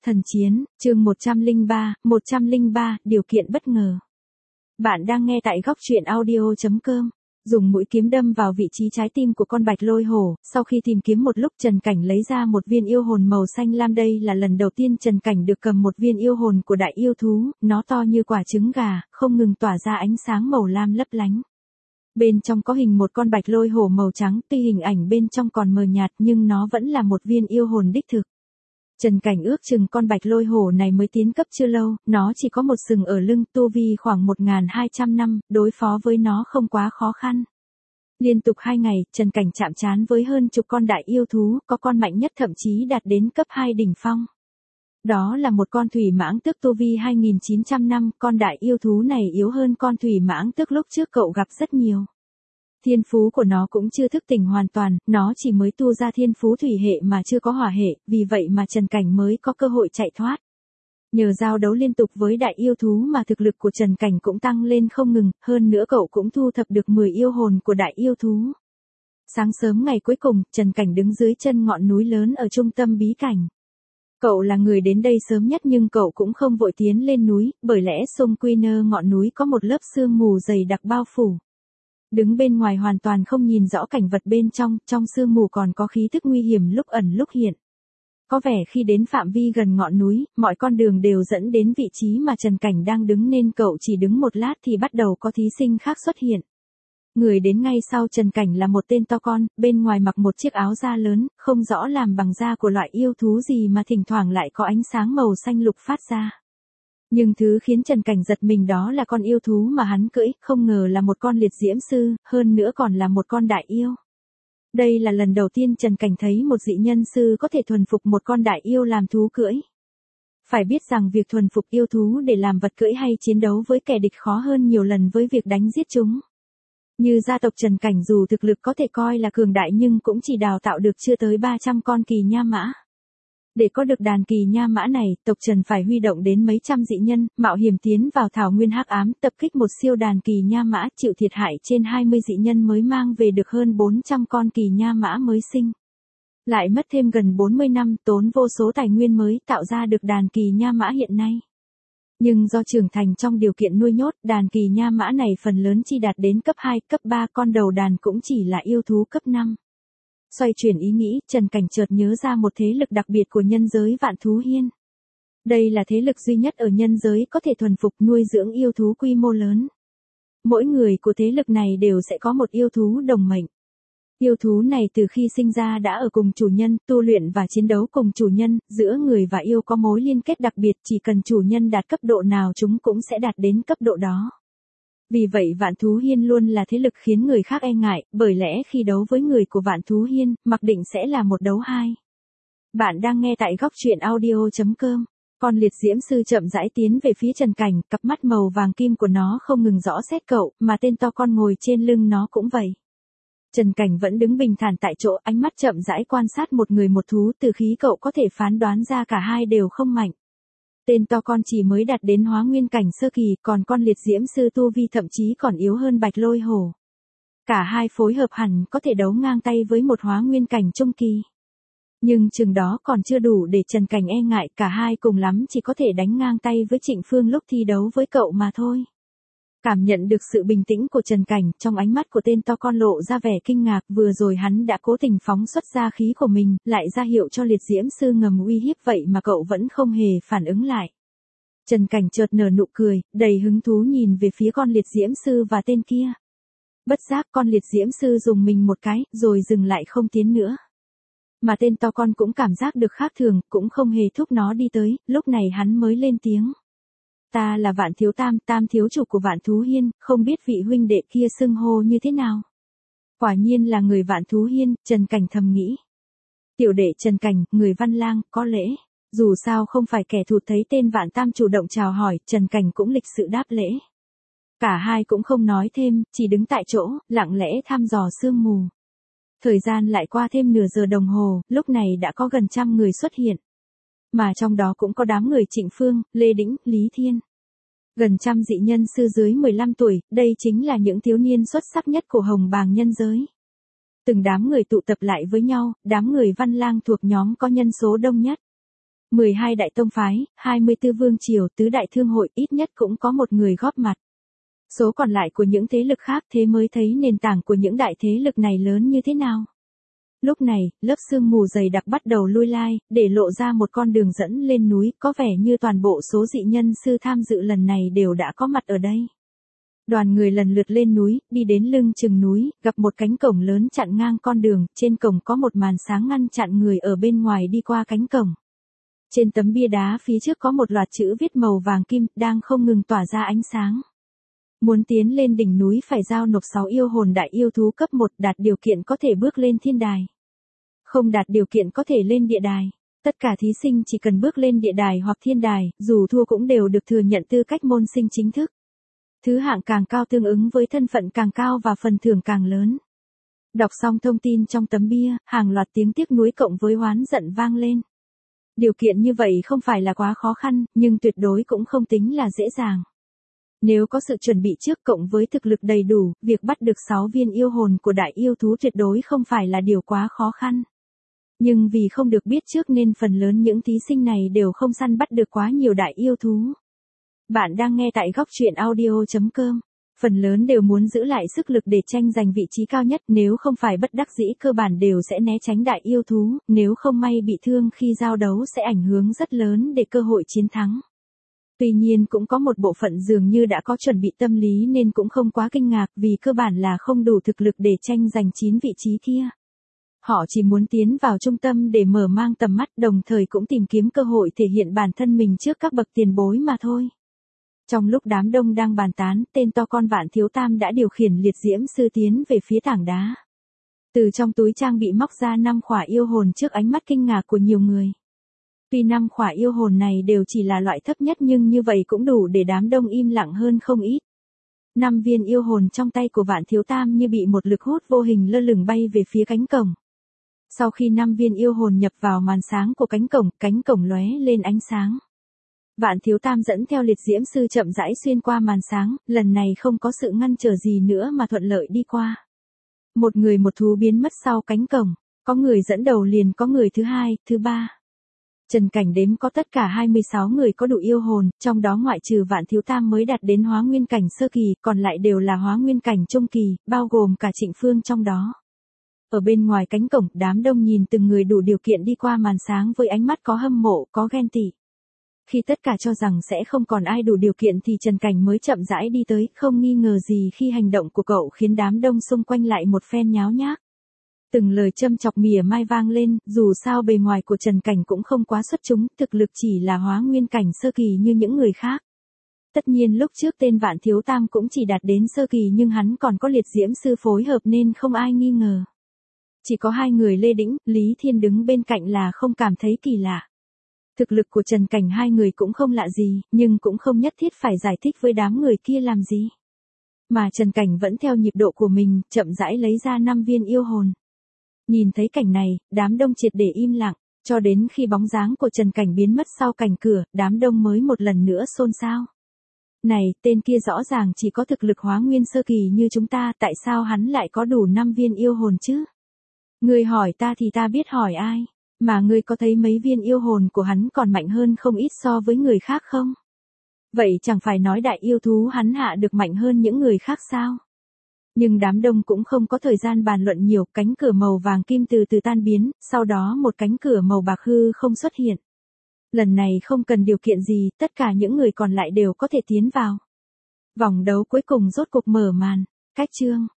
Thần chiến, chương 103, điều kiện bất ngờ. Bạn đang nghe tại góc truyện audio.com. Dùng mũi kiếm đâm vào vị trí trái tim của con bạch lôi hổ, sau khi tìm kiếm một lúc Trần Cảnh lấy ra một viên yêu hồn màu xanh lam. Đây là lần đầu tiên Trần Cảnh được cầm một viên yêu hồn của đại yêu thú, nó to như quả trứng gà, không ngừng tỏa ra ánh sáng màu lam lấp lánh. Bên trong có hình một con bạch lôi hổ màu trắng, tuy hình ảnh bên trong còn mờ nhạt nhưng nó vẫn là một viên yêu hồn đích thực. Trần Cảnh ước chừng con bạch lôi hổ này mới tiến cấp chưa lâu, nó chỉ có một sừng ở lưng, tu vi khoảng 1.200 năm, đối phó với nó không quá khó khăn. Liên tục 2 ngày, Trần Cảnh chạm trán với hơn chục con đại yêu thú, có con mạnh nhất thậm chí đạt đến cấp 2 đỉnh phong. Đó là một con thủy mãng tước tu vi 2.900 năm, con đại yêu thú này yếu hơn con thủy mãng tước lúc trước cậu gặp rất nhiều. Thiên phú của nó cũng chưa thức tỉnh hoàn toàn, nó chỉ mới tu ra thiên phú thủy hệ mà chưa có hỏa hệ, vì vậy mà Trần Cảnh mới có cơ hội chạy thoát. Nhờ giao đấu liên tục với đại yêu thú mà thực lực của Trần Cảnh cũng tăng lên không ngừng, hơn nữa cậu cũng thu thập được 10 yêu hồn của đại yêu thú. Sáng sớm ngày cuối cùng, Trần Cảnh đứng dưới chân ngọn núi lớn ở trung tâm bí cảnh. Cậu là người đến đây sớm nhất nhưng cậu cũng không vội tiến lên núi, bởi lẽ xung quanh ngọn núi có một lớp sương mù dày đặc bao phủ. Đứng bên ngoài hoàn toàn không nhìn rõ cảnh vật bên trong, trong sương mù còn có khí tức nguy hiểm lúc ẩn lúc hiện. Có vẻ khi đến phạm vi gần ngọn núi, mọi con đường đều dẫn đến vị trí mà Trần Cảnh đang đứng nên cậu chỉ đứng một lát thì bắt đầu có thí sinh khác xuất hiện. Người đến ngay sau Trần Cảnh là một tên to con, bên ngoài mặc một chiếc áo da lớn, không rõ làm bằng da của loại yêu thú gì mà thỉnh thoảng lại có ánh sáng màu xanh lục phát ra. Nhưng thứ khiến Trần Cảnh giật mình đó là con yêu thú mà hắn cưỡi, không ngờ là một con liệt diễm sư, hơn nữa còn là một con đại yêu. Đây là lần đầu tiên Trần Cảnh thấy một dị nhân sư có thể thuần phục một con đại yêu làm thú cưỡi. Phải biết rằng việc thuần phục yêu thú để làm vật cưỡi hay chiến đấu với kẻ địch khó hơn nhiều lần với việc đánh giết chúng. Như gia tộc Trần Cảnh dù thực lực có thể coi là cường đại nhưng cũng chỉ đào tạo được chưa tới 300 con kỳ nha mã. Để có được đàn kỳ nha mã này, tộc Trần phải huy động đến mấy trăm dị nhân, mạo hiểm tiến vào thảo nguyên hắc ám, tập kích một siêu đàn kỳ nha mã, chịu thiệt hại trên 20 dị nhân mới mang về được hơn 400 con kỳ nha mã mới sinh. Lại mất thêm gần 40 năm, tốn vô số tài nguyên mới tạo ra được đàn kỳ nha mã hiện nay. Nhưng do trưởng thành trong điều kiện nuôi nhốt, đàn kỳ nha mã này phần lớn chỉ đạt đến cấp 2, cấp 3, con đầu đàn cũng chỉ là yêu thú cấp 5. Xoay chuyển ý nghĩ, Trần Cảnh chợt nhớ ra một thế lực đặc biệt của nhân giới Vạn Thú Hiên. Đây là thế lực duy nhất ở nhân giới có thể thuần phục nuôi dưỡng yêu thú quy mô lớn. Mỗi người của thế lực này đều sẽ có một yêu thú đồng mệnh. Yêu thú này từ khi sinh ra đã ở cùng chủ nhân, tu luyện và chiến đấu cùng chủ nhân, giữa người và yêu có mối liên kết đặc biệt, chỉ cần chủ nhân đạt cấp độ nào chúng cũng sẽ đạt đến cấp độ đó. Vì vậy Vạn Thú Hiên luôn là thế lực khiến người khác e ngại, bởi lẽ khi đấu với người của Vạn Thú Hiên, mặc định sẽ là một đấu hai. Bạn đang nghe tại góc truyện audio.com. Con liệt diễm sư chậm rãi tiến về phía Trần Cảnh, cặp mắt màu vàng kim của nó không ngừng rõ xét cậu, mà tên to con ngồi trên lưng nó cũng vậy. Trần Cảnh vẫn đứng bình thản tại chỗ, ánh mắt chậm rãi quan sát một người một thú, từ khí cậu có thể phán đoán ra cả hai đều không mạnh. Tên to con chỉ mới đạt đến hóa nguyên cảnh sơ kỳ, còn con liệt diễm sư tu vi thậm chí còn yếu hơn bạch lôi hổ. Cả hai phối hợp hẳn có thể đấu ngang tay với một hóa nguyên cảnh trung kỳ. Nhưng chừng đó còn chưa đủ để Trần Cảnh e ngại, cả hai cùng lắm chỉ có thể đánh ngang tay với Trịnh Phương lúc thi đấu với cậu mà thôi. Cảm nhận được sự bình tĩnh của Trần Cảnh, trong ánh mắt của tên to con lộ ra vẻ kinh ngạc, vừa rồi hắn đã cố tình phóng xuất ra khí của mình, lại ra hiệu cho liệt diễm sư ngầm uy hiếp vậy mà cậu vẫn không hề phản ứng lại. Trần Cảnh chợt nở nụ cười, đầy hứng thú nhìn về phía con liệt diễm sư và tên kia. Bất giác con liệt diễm sư dùng mình một cái, rồi dừng lại không tiến nữa. Mà tên to con cũng cảm giác được khác thường, cũng không hề thúc nó đi tới, lúc này hắn mới lên tiếng. Ta là Vạn Thiếu Tam, Tam thiếu chủ của Vạn Thú Hiên, không biết vị huynh đệ kia xưng hô như thế nào. Quả nhiên là người Vạn Thú Hiên, Trần Cảnh thầm nghĩ. Tiểu đệ Trần Cảnh, người Văn Lang, có lễ. Dù sao không phải kẻ thù, thấy tên Vạn Tam chủ động chào hỏi, Trần Cảnh cũng lịch sự đáp lễ. Cả hai cũng không nói thêm, chỉ đứng tại chỗ, lặng lẽ thăm dò sương mù. Thời gian lại qua thêm nửa giờ đồng hồ, lúc này đã có gần 100 người xuất hiện. Mà trong đó cũng có đám người Trịnh Phương, Lê Đĩnh, Lý Thiên. Gần 100 dị nhân sư dưới 15 tuổi, đây chính là những thiếu niên xuất sắc nhất của Hồng Bàng nhân giới. Từng đám người tụ tập lại với nhau, đám người Văn Lang thuộc nhóm có nhân số đông nhất. 12 đại tông phái, 24 vương triều, tứ đại thương hội ít nhất cũng có một người góp mặt. Số còn lại của những thế lực khác thế mới thấy nền tảng của những đại thế lực này lớn như thế nào. Lúc này, lớp sương mù dày đặc bắt đầu lui lai, để lộ ra một con đường dẫn lên núi, có vẻ như toàn bộ số dị nhân sư tham dự lần này đều đã có mặt ở đây. Đoàn người lần lượt lên núi, đi đến lưng chừng núi, gặp một cánh cổng lớn chặn ngang con đường, trên cổng có một màn sáng ngăn chặn người ở bên ngoài đi qua cánh cổng. Trên tấm bia đá phía trước có một loạt chữ viết màu vàng kim, đang không ngừng tỏa ra ánh sáng. Muốn tiến lên đỉnh núi phải giao nộp 6 yêu hồn đại yêu thú cấp 1, đạt điều kiện có thể bước lên thiên đài. Không đạt điều kiện có thể lên địa đài. Tất cả thí sinh chỉ cần bước lên địa đài hoặc thiên đài, dù thua cũng đều được thừa nhận tư cách môn sinh chính thức. Thứ hạng càng cao tương ứng với thân phận càng cao và phần thưởng càng lớn. Đọc xong thông tin trong tấm bia, hàng loạt tiếng tiếc nuối cộng với oán giận vang lên. Điều kiện như vậy không phải là quá khó khăn, nhưng tuyệt đối cũng không tính là dễ dàng. Nếu có sự chuẩn bị trước cộng với thực lực đầy đủ, việc bắt được 6 viên yêu hồn của đại yêu thú tuyệt đối không phải là điều quá khó khăn. Nhưng vì không được biết trước nên phần lớn những thí sinh này đều không săn bắt được quá nhiều đại yêu thú. Bạn đang nghe tại góc truyện audio.com. Phần lớn đều muốn giữ lại sức lực để tranh giành vị trí cao nhất, nếu không phải bất đắc dĩ cơ bản đều sẽ né tránh đại yêu thú, nếu không may bị thương khi giao đấu sẽ ảnh hưởng rất lớn để cơ hội chiến thắng. Tuy nhiên cũng có một bộ phận dường như đã có chuẩn bị tâm lý nên cũng không quá kinh ngạc vì cơ bản là không đủ thực lực để tranh giành 9 vị trí kia. Họ chỉ muốn tiến vào trung tâm để mở mang tầm mắt, đồng thời cũng tìm kiếm cơ hội thể hiện bản thân mình trước các bậc tiền bối mà thôi. Trong lúc đám đông đang bàn tán, tên to con Vạn Thiếu Tam đã điều khiển liệt diễm sư tiến về phía tảng đá. Từ trong túi trang bị móc ra 5 khỏa yêu hồn trước ánh mắt kinh ngạc của nhiều người. Tuy 5 khỏa yêu hồn này đều chỉ là loại thấp nhất nhưng như vậy cũng đủ để đám đông im lặng hơn không ít. 5 viên yêu hồn trong tay của Vạn Thiếu Tam như bị một lực hút vô hình lơ lửng bay về phía cánh cổng. Sau khi 5 viên yêu hồn nhập vào màn sáng của cánh cổng lóe lên ánh sáng. Vạn Thiếu Tam dẫn theo liệt diễm sư chậm rãi xuyên qua màn sáng, lần này không có sự ngăn trở gì nữa mà thuận lợi đi qua. Một người một thú biến mất sau cánh cổng, có người dẫn đầu liền có người thứ hai, thứ ba. Trần Cảnh đếm có tất cả 26 người có đủ yêu hồn, trong đó ngoại trừ Vạn Thiếu Tam mới đạt đến hóa nguyên cảnh sơ kỳ, còn lại đều là hóa nguyên cảnh trung kỳ, bao gồm cả Trịnh Phương trong đó. Ở bên ngoài cánh cổng, đám đông nhìn từng người đủ điều kiện đi qua màn sáng với ánh mắt có hâm mộ, có ghen tị. Khi tất cả cho rằng sẽ không còn ai đủ điều kiện thì Trần Cảnh mới chậm rãi đi tới, không nghi ngờ gì khi hành động của cậu khiến đám đông xung quanh lại một phen nháo nhác. Từng lời châm chọc mỉa mai vang lên, dù sao bề ngoài của Trần Cảnh cũng không quá xuất chúng, thực lực chỉ là hóa nguyên cảnh sơ kỳ như những người khác. Tất nhiên lúc trước tên Vạn Thiếu Tam cũng chỉ đạt đến sơ kỳ nhưng hắn còn có liệt diễm sư phối hợp nên không ai nghi ngờ. Chỉ có 2 người Lê Đĩnh, Lý Thiên đứng bên cạnh là không cảm thấy kỳ lạ. Thực lực của Trần Cảnh 2 người cũng không lạ gì, nhưng cũng không nhất thiết phải giải thích với đám người kia làm gì. Mà Trần Cảnh vẫn theo nhịp độ của mình, chậm rãi lấy ra 5 viên yêu hồn. Nhìn thấy cảnh này, đám đông triệt để im lặng, cho đến khi bóng dáng của Trần Cảnh biến mất sau cánh cửa, đám đông mới một lần nữa xôn xao. Này, tên kia rõ ràng chỉ có thực lực hóa nguyên sơ kỳ như chúng ta, tại sao hắn lại có đủ 5 viên yêu hồn chứ? Ngươi hỏi ta thì ta biết hỏi ai, mà ngươi có thấy mấy viên yêu hồn của hắn còn mạnh hơn không ít so với người khác không? Vậy chẳng phải nói đại yêu thú hắn hạ được mạnh hơn những người khác sao? Nhưng đám đông cũng không có thời gian bàn luận nhiều, cánh cửa màu vàng kim từ từ tan biến, sau đó một cánh cửa màu bạc hư không xuất hiện. Lần này không cần điều kiện gì, tất cả những người còn lại đều có thể tiến vào. Vòng đấu cuối cùng rốt cục mở màn, cách chương.